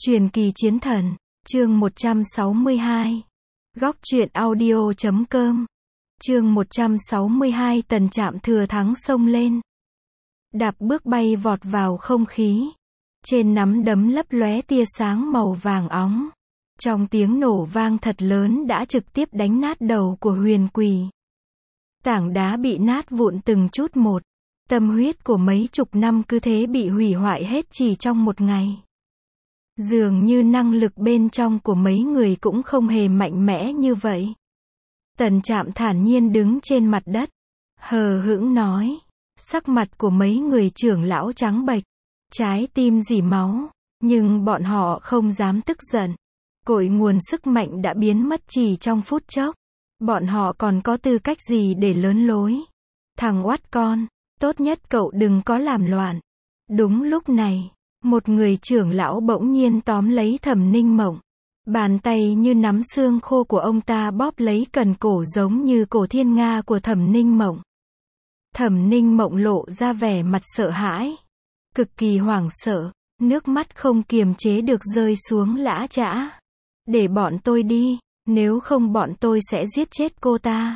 Truyền kỳ chiến thần, chương 162. Góc truyện audio.com. Chương 162 Tần Trạm thừa thắng xông lên. Đạp bước bay vọt vào không khí. Trên nắm đấm lấp lóe tia sáng màu vàng óng. Trong tiếng nổ vang thật lớn đã trực tiếp đánh nát đầu của Huyền Quỳ. Tảng đá bị nát vụn từng chút một. Tâm huyết của mấy chục năm cứ thế bị hủy hoại hết chỉ trong một ngày. Dường như năng lực bên trong của mấy người cũng không hề mạnh mẽ như vậy. Tần Trạm thản nhiên đứng trên mặt đất, hờ hững nói. Sắc mặt của mấy người trưởng lão trắng bệch, trái tim rỉ máu, nhưng bọn họ không dám tức giận. Cội nguồn sức mạnh đã biến mất chỉ trong phút chốc. Bọn họ còn có tư cách gì để lớn lối? Thằng oát con, tốt nhất cậu đừng có làm loạn. Đúng lúc này, một người trưởng lão bỗng nhiên tóm lấy Thẩm Ninh Mộng. Bàn tay như nắm xương khô của ông ta bóp lấy cần cổ giống như cổ thiên nga của Thẩm Ninh Mộng. Thẩm Ninh Mộng lộ ra vẻ mặt sợ hãi, cực kỳ hoảng sợ, nước mắt không kiềm chế được rơi xuống lã chã. Để bọn tôi đi, nếu không bọn tôi sẽ giết chết cô ta.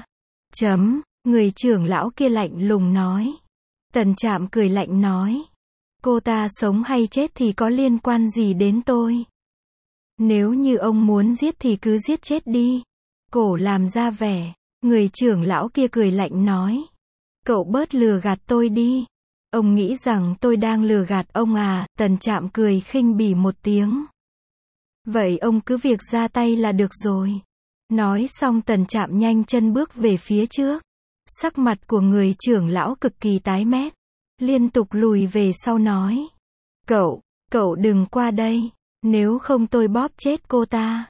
Người trưởng lão kia lạnh lùng nói. Tần Trạm cười lạnh nói. Cô ta sống hay chết thì có liên quan gì đến tôi? Nếu như ông muốn giết thì cứ giết chết đi. Cổ làm ra vẻ. Người trưởng lão kia cười lạnh nói. Cậu bớt lừa gạt tôi đi. Ông nghĩ rằng tôi đang lừa gạt ông à? Tần Trạm cười khinh bỉ một tiếng. Vậy ông cứ việc ra tay là được rồi. Nói xong Tần Trạm nhanh chân bước về phía trước. Sắc mặt của người trưởng lão cực kỳ tái mét. Liên tục lùi về sau nói. Cậu đừng qua đây. Nếu không tôi bóp chết cô ta.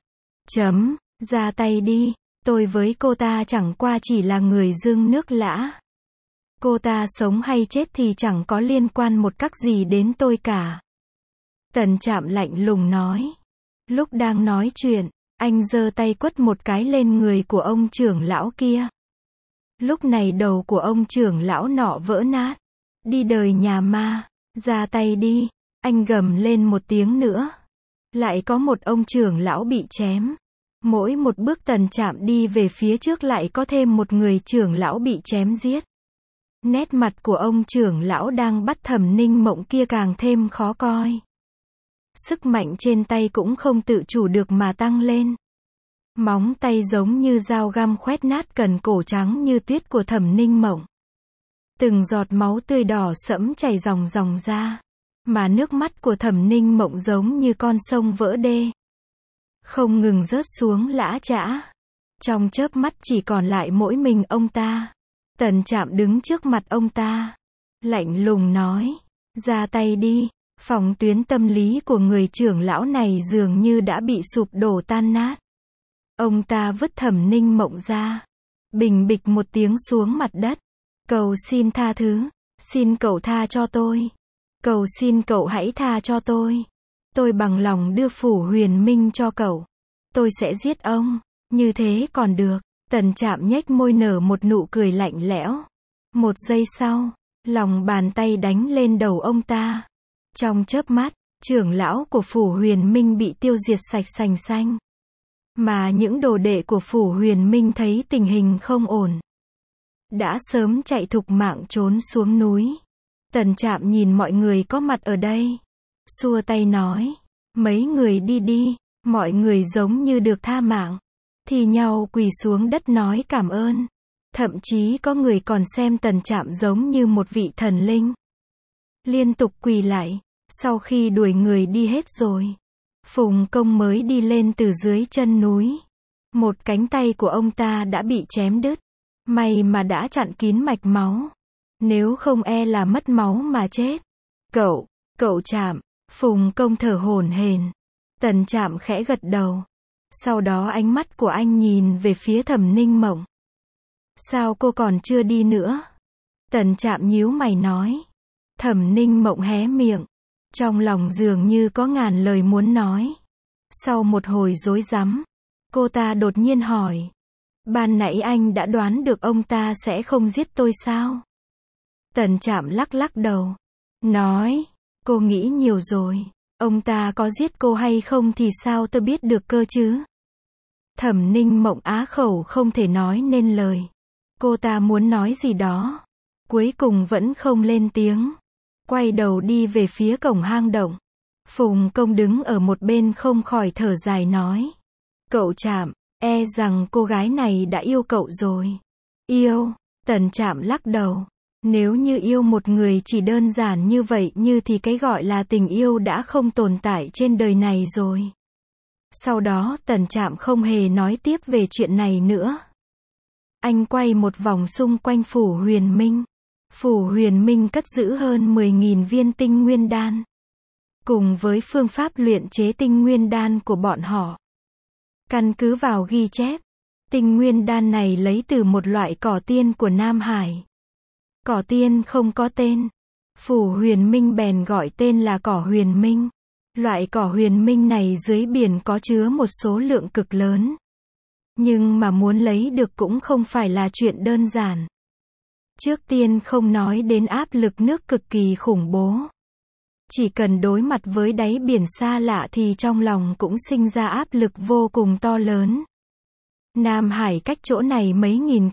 Ra tay đi. Tôi với cô ta chẳng qua chỉ là người dưng nước lã. Cô ta sống hay chết thì chẳng có liên quan một cách gì đến tôi cả. Tần Trạm lạnh lùng nói. Lúc đang nói chuyện, anh giơ tay quất một cái lên người của ông trưởng lão kia. Lúc này đầu của ông trưởng lão nọ vỡ nát. Đi đời nhà ma, ra tay đi, anh gầm lên một tiếng nữa. Lại có một ông trưởng lão bị chém. Mỗi một bước Tần Trạm đi về phía trước lại có thêm một người trưởng lão bị chém giết. Nét mặt của ông trưởng lão đang bắt Thẩm Ninh Mộng kia càng thêm khó coi. Sức mạnh trên tay cũng không tự chủ được mà tăng lên. Móng tay giống như dao găm khoét nát cần cổ trắng như tuyết của Thẩm Ninh Mộng. Từng giọt máu tươi đỏ sẫm chảy ròng ròng ra. Mà nước mắt của Thẩm Ninh Mộng giống như con sông vỡ đê. Không ngừng rớt xuống lã chã. Trong chớp mắt chỉ còn lại mỗi mình ông ta. Tần Trạm đứng trước mặt ông ta. Lạnh lùng nói. Ra tay đi. Phòng tuyến tâm lý của người trưởng lão này dường như đã bị sụp đổ tan nát. Ông ta vứt Thẩm Ninh Mộng ra. Bình bịch một tiếng xuống mặt đất. Cầu xin tha thứ. Xin cậu tha cho tôi. Cầu xin cậu hãy tha cho tôi. Tôi bằng lòng đưa phủ huyền minh cho cậu. Tôi sẽ giết ông. Như thế còn được. Tần Trạm nhếch môi nở một nụ cười lạnh lẽo. Một giây sau, lòng bàn tay đánh lên đầu ông ta. Trong chớp mắt, trưởng lão của phủ huyền minh bị tiêu diệt sạch sành xanh. Mà những đồ đệ của phủ huyền minh thấy tình hình không ổn. Đã sớm chạy thục mạng trốn xuống núi. Tần Trạm nhìn mọi người có mặt ở đây. Xua tay nói. Mấy người đi đi. Mọi người giống như được tha mạng. Thì nhau quỳ xuống đất nói cảm ơn. Thậm chí có người còn xem Tần Trạm giống như một vị thần linh. Liên tục quỳ lại. Sau khi đuổi người đi hết rồi, Phùng Công mới đi lên từ dưới chân núi. Một cánh tay của ông ta đã bị chém đứt. May mà đã chặn kín mạch máu. Nếu không e là mất máu mà chết. Cậu Trạm. Phùng Công thở hổn hển. Tần Trạm khẽ gật đầu. Sau đó ánh mắt của anh nhìn về phía Thẩm Ninh Mộng. Sao cô còn chưa đi nữa? Tần Trạm nhíu mày nói. Thẩm Ninh Mộng hé miệng. Trong lòng dường như có ngàn lời muốn nói. Sau một hồi rối rắm, cô ta đột nhiên hỏi. Ban nãy anh đã đoán được ông ta sẽ không giết tôi sao? Tần Trạm lắc lắc đầu. Nói. Cô nghĩ nhiều rồi. Ông ta có giết cô hay không thì sao tôi biết được cơ chứ? Thẩm Ninh Mộng á khẩu không thể nói nên lời. Cô ta muốn nói gì đó. Cuối cùng vẫn không lên tiếng. Quay đầu đi về phía cổng hang động. Phùng Công đứng ở một bên không khỏi thở dài nói. Cậu Trạm, e rằng cô gái này đã yêu cậu rồi. Yêu? Tần Trạm lắc đầu. Nếu như yêu một người chỉ đơn giản như vậy như thì cái gọi là tình yêu đã không tồn tại trên đời này rồi. Sau đó Tần Trạm không hề nói tiếp về chuyện này nữa. Anh quay một vòng xung quanh Phủ Huyền Minh. Phủ Huyền Minh cất giữ hơn 10.000 viên tinh nguyên đan. Cùng với phương pháp luyện chế tinh nguyên đan của bọn họ. Căn cứ vào ghi chép, tinh nguyên đan này lấy từ một loại cỏ tiên của Nam Hải. Cỏ tiên không có tên. Phủ Huyền Minh bèn gọi tên là cỏ huyền minh. Loại cỏ huyền minh này dưới biển có chứa một số lượng cực lớn. Nhưng mà muốn lấy được cũng không phải là chuyện đơn giản. Trước tiên không nói đến áp lực nước cực kỳ khủng bố. Chỉ cần đối mặt với đáy biển xa lạ thì trong lòng cũng sinh ra áp lực vô cùng to lớn. Nam Hải cách chỗ này mấy nghìn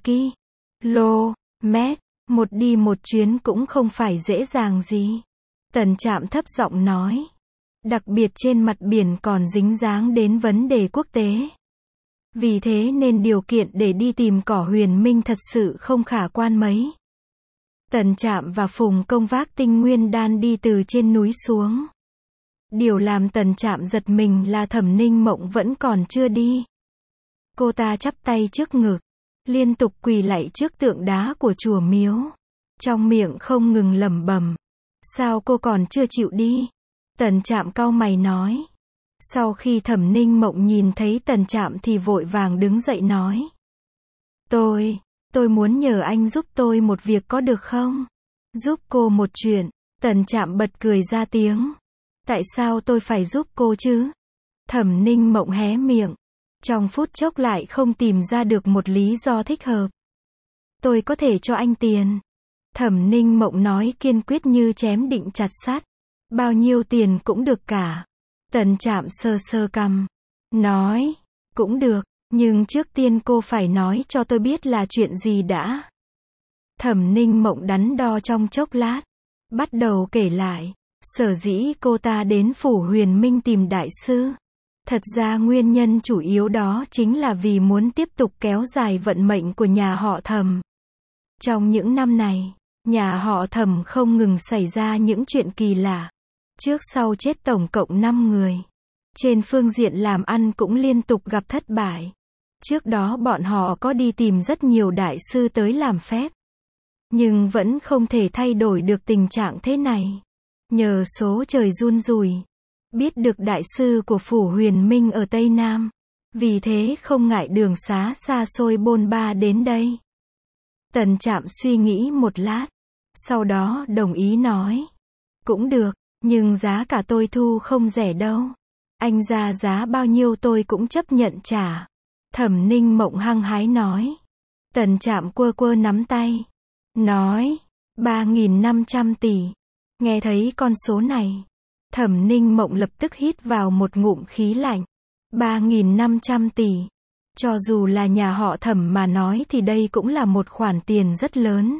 km, một đi một chuyến cũng không phải dễ dàng gì. Tần Trạm thấp giọng nói. Đặc biệt trên mặt biển còn dính dáng đến vấn đề quốc tế. Vì thế nên điều kiện để đi tìm cỏ huyền minh thật sự không khả quan mấy. Tần Trạm và Phùng Công vác tinh nguyên đan đi từ trên núi xuống. Điều làm Tần Trạm giật mình là Thẩm Ninh Mộng vẫn còn chưa đi. Cô ta chắp tay trước ngực, liên tục quỳ lạy trước tượng đá của chùa miếu. Trong miệng không ngừng lẩm bẩm. Sao cô còn chưa chịu đi? Tần Trạm cau mày nói. Sau khi Thẩm Ninh Mộng nhìn thấy Tần Trạm thì vội vàng đứng dậy nói. Tôi muốn nhờ anh giúp tôi một việc có được không? Giúp cô một chuyện. Tần Trạm bật cười ra tiếng. Tại sao tôi phải giúp cô chứ? Thẩm Ninh Mộng hé miệng. Trong phút chốc lại không tìm ra được một lý do thích hợp. Tôi có thể cho anh tiền. Thẩm Ninh Mộng nói kiên quyết như chém định chặt sắt. Bao nhiêu tiền cũng được cả. Tần Trạm sờ sờ cằm. Nói. Cũng được. Nhưng trước tiên cô phải nói cho tôi biết là chuyện gì đã. Thẩm Ninh Mộng đắn đo trong chốc lát. Bắt đầu kể lại. Sở dĩ cô ta đến Phủ Huyền Minh tìm đại sư. Thật ra nguyên nhân chủ yếu đó chính là vì muốn tiếp tục kéo dài vận mệnh của nhà họ Thẩm. Trong những năm này, nhà họ Thẩm không ngừng xảy ra những chuyện kỳ lạ. Trước sau chết tổng cộng 5 người. Trên phương diện làm ăn cũng liên tục gặp thất bại. Trước đó bọn họ có đi tìm rất nhiều đại sư tới làm phép. Nhưng vẫn không thể thay đổi được tình trạng thế này. Nhờ số trời run rủi. Biết được đại sư của Phủ Huyền Minh ở Tây Nam. Vì thế không ngại đường xá xa xôi bôn ba đến đây. Tần Trạm suy nghĩ một lát. Sau đó đồng ý nói. Cũng được, nhưng giá cả tôi thu không rẻ đâu. Anh ra giá bao nhiêu tôi cũng chấp nhận trả. Thẩm Ninh Mộng hăng hái nói. Tần Trạm quơ quơ nắm tay. Nói. 3.500 tỷ. Nghe thấy con số này. Thẩm Ninh Mộng lập tức hít vào một ngụm khí lạnh. 3.500 tỷ. Cho dù là nhà họ Thẩm mà nói thì đây cũng là một khoản tiền rất lớn.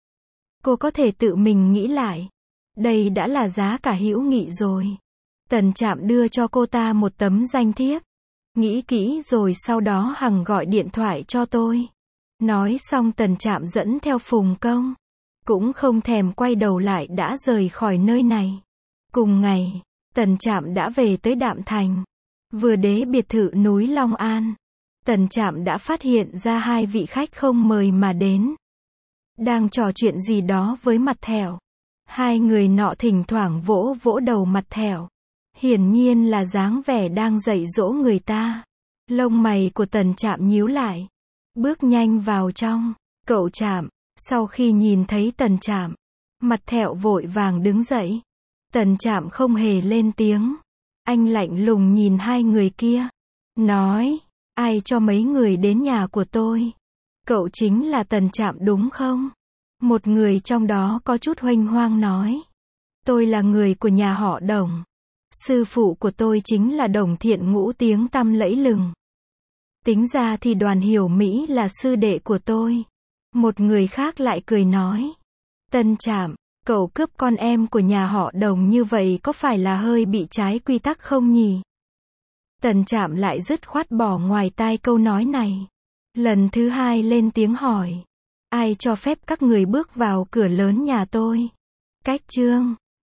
Cô có thể tự mình nghĩ lại. Đây đã là giá cả hữu nghị rồi. Tần Trạm đưa cho cô ta một tấm danh thiếp. Nghĩ kỹ rồi sau đó hằng gọi điện thoại cho tôi. Nói xong Tần Trạm dẫn theo Phùng Công. Cũng không thèm quay đầu lại đã rời khỏi nơi này. Cùng ngày, Tần Trạm đã về tới Đạm Thành. Vừa đến biệt thự núi Long An. Tần Trạm đã phát hiện ra hai vị khách không mời mà đến. Đang trò chuyện gì đó với Mặt Thẻo. Hai người nọ thỉnh thoảng vỗ vỗ đầu Mặt Thẻo. Hiển nhiên là dáng vẻ đang dạy dỗ người ta. Lông mày của Tần Trạm nhíu lại. Bước nhanh vào trong. Cậu Trạm. Sau khi nhìn thấy Tần Trạm, Mặt Thẻo vội vàng đứng dậy. Tần Trạm không hề lên tiếng. Anh lạnh lùng nhìn hai người kia. Nói. Ai cho mấy người đến nhà của tôi? Cậu chính là Tần Trạm đúng không? Một người trong đó có chút huênh hoang nói. Tôi là người của nhà họ Đồng. Sư phụ của tôi chính là Đồng Thiện Ngũ tiếng tăm lẫy lừng. Tính ra thì Đoàn Hiểu Mỹ là sư đệ của tôi. Một người khác lại cười nói. Tân Trạm, cậu cướp con em của nhà họ Đồng như vậy có phải là hơi bị trái quy tắc không nhỉ? Tần Trạm lại dứt khoát bỏ ngoài tai câu nói này. Lần thứ hai lên tiếng hỏi. Ai cho phép các người bước vào cửa lớn nhà tôi? Cách chương